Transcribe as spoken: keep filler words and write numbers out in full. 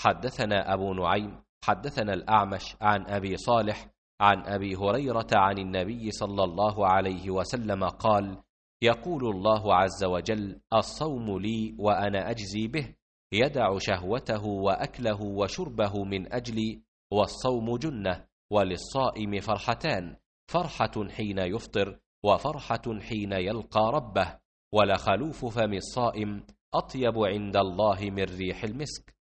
حدثنا أبو نعيم حدثنا الأعمش عن أبي صالح عن أبي هريرة عن النبي صلى الله عليه وسلم قال: يقول الله عز وجل: الصوم لي وأنا أجزي به، يدع شهوته وأكله وشربه من أجلي، والصوم جنة، وللصائم فرحتان: فرحة حين يفطر، وفرحة حين يلقى ربه، ولخلوف فم الصائم أطيب عند الله من ريح المسك.